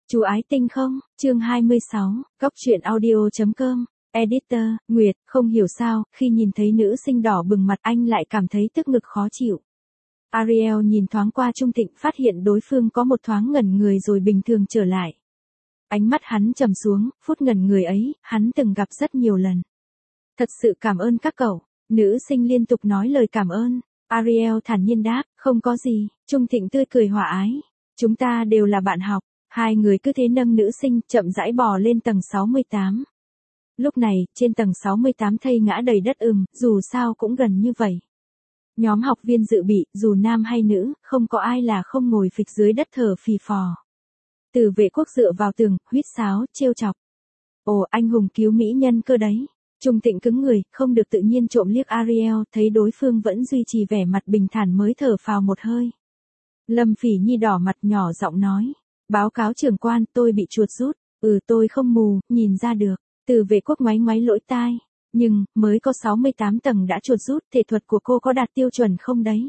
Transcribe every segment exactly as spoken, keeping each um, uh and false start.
Chú ái tinh không, chương hai mươi sáu, góc truyện audio.com, editor, Nguyệt, không hiểu sao, khi nhìn thấy nữ sinh đỏ bừng mặt anh lại cảm thấy tức ngực khó chịu. Ariel nhìn thoáng qua Trung Thịnh phát hiện đối phương có một thoáng ngẩn người rồi bình thường trở lại. Ánh mắt hắn trầm xuống, phút ngẩn người ấy, hắn từng gặp rất nhiều lần. Thật sự cảm ơn các cậu, nữ sinh liên tục nói lời cảm ơn. Ariel thản nhiên đáp, không có gì, Trung Thịnh tươi cười hòa ái. Chúng ta đều là bạn học. Hai người cứ thế nâng nữ sinh chậm rãi bò lên tầng sáu mươi tám. Lúc này, trên tầng sáu mươi tám thây ngã đầy đất ừm, dù sao cũng gần như vậy. Nhóm học viên dự bị, dù nam hay nữ, không có ai là không ngồi phịch dưới đất thở phì phò. Từ vệ quốc dựa vào tường, huýt sáo, trêu chọc. Ồ, anh hùng cứu mỹ nhân cơ đấy. Trung Thịnh cứng người, không được tự nhiên trộm liếc Ariel, thấy đối phương vẫn duy trì vẻ mặt bình thản mới thở phào một hơi. Lâm Phỉ Nhi đỏ mặt nhỏ giọng nói. Báo cáo trưởng quan, tôi bị chuột rút. Ừ, tôi không mù, nhìn ra được. Từ vệ quốc ngoáy ngoáy lỗ tai. Nhưng, mới có sáu mươi tám tầng đã chuột rút, thể thuật của cô có đạt tiêu chuẩn không đấy?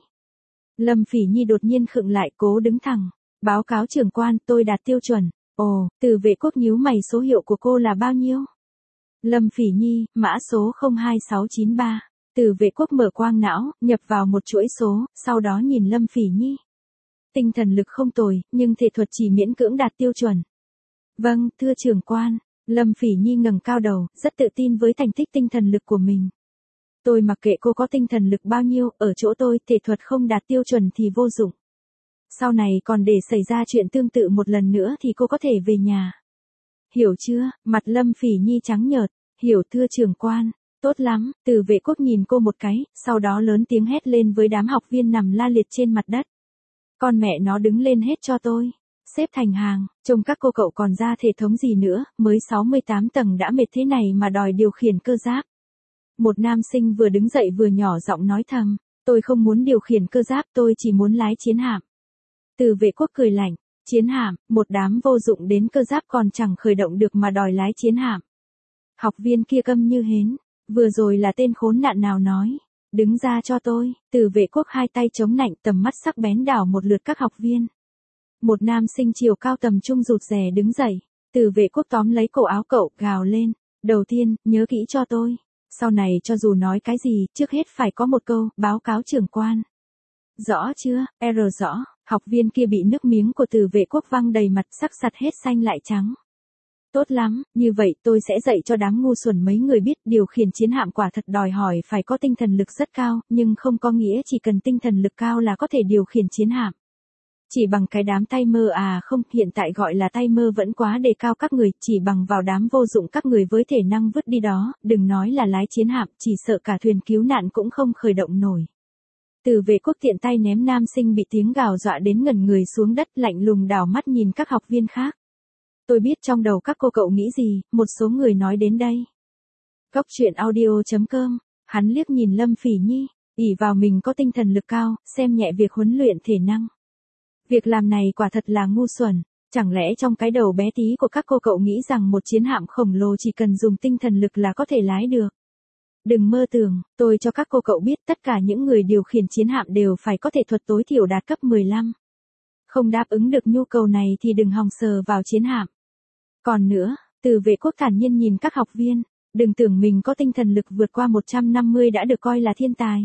Lâm Phỉ Nhi đột nhiên khựng lại, cố đứng thẳng. Báo cáo trưởng quan, tôi đạt tiêu chuẩn. Ồ, từ vệ quốc nhíu mày, số hiệu của cô là bao nhiêu? Lâm Phỉ Nhi, mã số không hai sáu chín ba. Từ vệ quốc mở quang não, nhập vào một chuỗi số, sau đó nhìn Lâm Phỉ Nhi. Tinh thần lực không tồi, nhưng thể thuật chỉ miễn cưỡng đạt tiêu chuẩn. Vâng, thưa trưởng quan. Lâm Phỉ Nhi ngẩng cao đầu, rất tự tin với thành tích tinh thần lực của mình. Tôi mặc kệ cô có tinh thần lực bao nhiêu, ở chỗ tôi, thể thuật không đạt tiêu chuẩn thì vô dụng. Sau này còn để xảy ra chuyện tương tự một lần nữa thì cô có thể về nhà. Hiểu chưa? Mặt Lâm Phỉ Nhi trắng nhợt. Hiểu thưa trưởng quan. Tốt lắm, từ vệ quốc nhìn cô một cái, sau đó lớn tiếng hét lên với đám học viên nằm la liệt trên mặt đất. Con mẹ nó đứng lên hết cho tôi. Xếp thành hàng, trông các cô cậu còn ra thể thống gì nữa, mới sáu mươi tám tầng đã mệt thế này mà đòi điều khiển cơ giáp. Một nam sinh vừa đứng dậy vừa nhỏ giọng nói thầm, tôi không muốn điều khiển cơ giáp, tôi chỉ muốn lái chiến hạm. Từ vệ quốc cười lạnh, chiến hạm, một đám vô dụng đến cơ giáp còn chẳng khởi động được mà đòi lái chiến hạm. Học viên kia câm như hến, vừa rồi là tên khốn nạn nào nói. Đứng ra cho tôi, từ vệ quốc hai tay chống nạnh tầm mắt sắc bén đảo một lượt các học viên. Một nam sinh chiều cao tầm trung rụt rè đứng dậy, từ vệ quốc tóm lấy cổ áo cậu, gào lên. Đầu tiên, nhớ kỹ cho tôi. Sau này cho dù nói cái gì, trước hết phải có một câu, báo cáo trưởng quan. Rõ chưa, R rõ, học viên kia bị nước miếng của từ vệ quốc văng đầy mặt sắc sặt hết xanh lại trắng. Tốt lắm, như vậy tôi sẽ dạy cho đám ngu xuẩn mấy người biết điều khiển chiến hạm quả thật đòi hỏi phải có tinh thần lực rất cao, nhưng không có nghĩa chỉ cần tinh thần lực cao là có thể điều khiển chiến hạm. Chỉ bằng cái đám tay mơ à không, hiện tại gọi là tay mơ vẫn quá đề cao các người, chỉ bằng vào đám vô dụng các người với thể năng vứt đi đó, đừng nói là lái chiến hạm, chỉ sợ cả thuyền cứu nạn cũng không khởi động nổi. Từ vệ quốc tiện tay ném nam sinh bị tiếng gào dọa đến ngẩn người xuống đất, lạnh lùng đảo mắt nhìn các học viên khác. Tôi biết trong đầu các cô cậu nghĩ gì, một số người nói đến đây. Góc truyện audio.com, hắn liếc nhìn Lâm Phỉ Nhi, ỷ vào mình có tinh thần lực cao, xem nhẹ việc huấn luyện thể năng. Việc làm này quả thật là ngu xuẩn, chẳng lẽ trong cái đầu bé tí của các cô cậu nghĩ rằng một chiến hạm khổng lồ chỉ cần dùng tinh thần lực là có thể lái được. Đừng mơ tưởng, tôi cho các cô cậu biết tất cả những người điều khiển chiến hạm đều phải có thể thuật tối thiểu đạt cấp mười lăm. Không đáp ứng được nhu cầu này thì đừng hòng sờ vào chiến hạm. Còn nữa, từ vệ quốc thản nhiên nhìn các học viên, đừng tưởng mình có tinh thần lực vượt qua một trăm năm mươi đã được coi là thiên tài.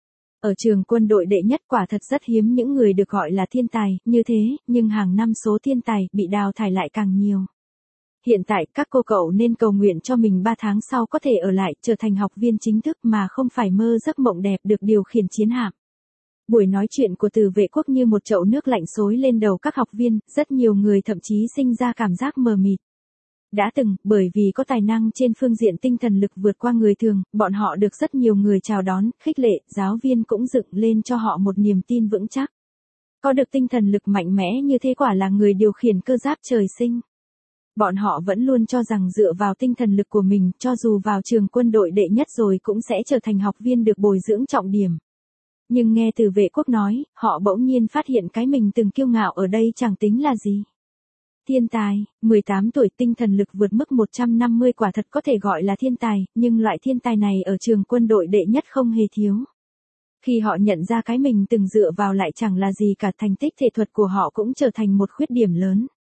Ở trường quân đội đệ nhất quả thật rất hiếm những người được gọi là thiên tài, như thế, nhưng hàng năm số thiên tài bị đào thải lại càng nhiều. Hiện tại các cô cậu nên cầu nguyện cho mình ba tháng sau có thể ở lại trở thành học viên chính thức mà không phải mơ giấc mộng đẹp được điều khiển chiến hạm. Buổi nói chuyện của từ vệ quốc như một chậu nước lạnh xối lên đầu các học viên, rất nhiều người thậm chí sinh ra cảm giác mờ mịt. Đã từng, bởi vì có tài năng trên phương diện tinh thần lực vượt qua người thường, bọn họ được rất nhiều người chào đón, khích lệ, giáo viên cũng dựng lên cho họ một niềm tin vững chắc. Có được tinh thần lực mạnh mẽ như thế quả là người điều khiển cơ giáp trời sinh. Bọn họ vẫn luôn cho rằng dựa vào tinh thần lực của mình, cho dù vào trường quân đội đệ nhất rồi cũng sẽ trở thành học viên được bồi dưỡng trọng điểm. Nhưng nghe từ vệ quốc nói, họ bỗng nhiên phát hiện cái mình từng kiêu ngạo ở đây chẳng tính là gì. Thiên tài, mười tám tuổi tinh thần lực vượt mức một trăm năm mươi quả thật có thể gọi là thiên tài, nhưng loại thiên tài này ở trường quân đội đệ nhất không hề thiếu. Khi họ nhận ra cái mình từng dựa vào lại chẳng là gì cả, thành tích thể thuật của họ cũng trở thành một khuyết điểm lớn.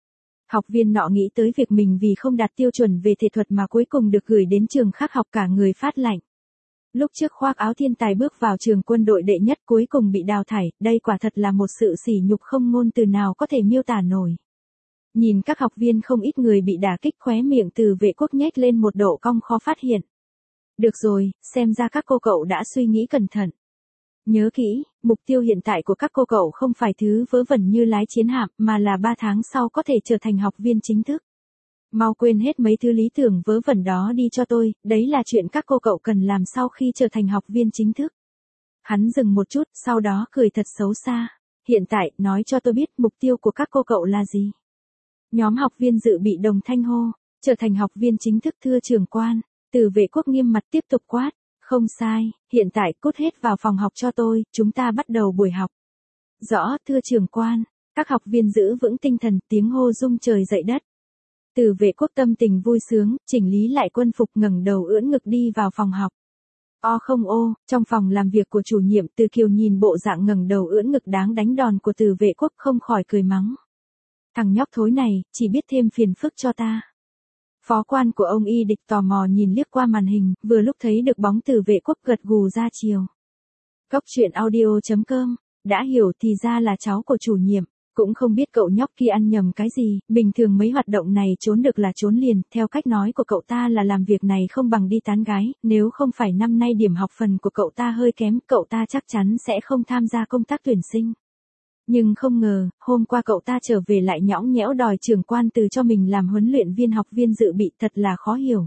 Học viên nọ nghĩ tới việc mình vì không đạt tiêu chuẩn về thể thuật mà cuối cùng được gửi đến trường khác học cả người phát lạnh. Lúc trước khoác áo thiên tài bước vào trường quân đội đệ nhất cuối cùng bị đào thải, đây quả thật là một sự sỉ nhục không ngôn từ nào có thể miêu tả nổi. Nhìn các học viên không ít người bị đả kích, khóe miệng Từ Vệ Quốc nhếch lên một độ cong khó phát hiện. Được rồi, xem ra các cô cậu đã suy nghĩ cẩn thận. Nhớ kỹ, mục tiêu hiện tại của các cô cậu không phải thứ vớ vẩn như lái chiến hạm, mà là ba tháng sau có thể trở thành học viên chính thức. Mau quên hết mấy thứ lý tưởng vớ vẩn đó đi cho tôi, đấy là chuyện các cô cậu cần làm sau khi trở thành học viên chính thức. Hắn dừng một chút, sau đó cười thật xấu xa. Hiện tại, nói cho tôi biết mục tiêu của các cô cậu là gì. Nhóm học viên dự bị đồng thanh hô, trở thành học viên chính thức thưa trưởng quan. Từ Vệ Quốc nghiêm mặt tiếp tục quát. Không sai, hiện tại cút hết vào phòng học cho tôi, chúng ta bắt đầu buổi học. Rõ, thưa trưởng quan. Các học viên giữ vững tinh thần, tiếng hô rung trời dậy đất. Từ Vệ Quốc tâm tình vui sướng, chỉnh lý lại quân phục, ngẩng đầu ưỡn ngực đi vào phòng học. O không ô, trong phòng làm việc của chủ nhiệm Từ Kiều nhìn bộ dạng ngẩng đầu ưỡn ngực đáng đánh đòn của Từ Vệ Quốc không khỏi cười mắng. Thằng nhóc thối này, chỉ biết thêm phiền phức cho ta. Phó quan của ông Y Địch tò mò nhìn liếc qua màn hình, vừa lúc thấy được bóng Từ Vệ Quốc gật gù ra chiều. Góc truyện audio chấm com, đã hiểu thì ra là cháu của chủ nhiệm. Cũng không biết cậu nhóc kia ăn nhầm cái gì, bình thường mấy hoạt động này trốn được là trốn liền, theo cách nói của cậu ta là làm việc này không bằng đi tán gái, nếu không phải năm nay điểm học phần của cậu ta hơi kém, cậu ta chắc chắn sẽ không tham gia công tác tuyển sinh. Nhưng không ngờ, hôm qua cậu ta trở về lại nhõng nhẽo đòi trưởng quan từ cho mình làm huấn luyện viên học viên dự bị, thật là khó hiểu.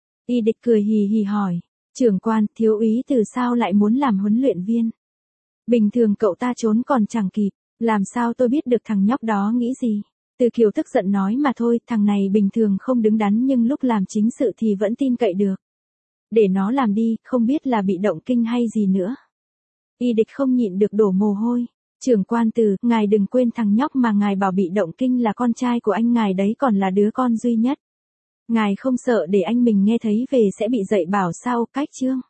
Y Địch cười hì hì hỏi, trưởng quan, thiếu úy từ sao lại muốn làm huấn luyện viên? Bình thường cậu ta trốn còn chẳng kịp. Làm sao tôi biết được thằng nhóc đó nghĩ gì? Từ Kiều tức giận nói mà thôi, thằng này bình thường không đứng đắn nhưng lúc làm chính sự thì vẫn tin cậy được. Để nó làm đi, không biết là bị động kinh hay gì nữa. Y Địch không nhịn được đổ mồ hôi. Trưởng quan Từ, ngài đừng quên thằng nhóc mà ngài bảo bị động kinh là con trai của anh ngài đấy, còn là đứa con duy nhất. Ngài không sợ để anh mình nghe thấy về sẽ bị dạy bảo sao cách chương?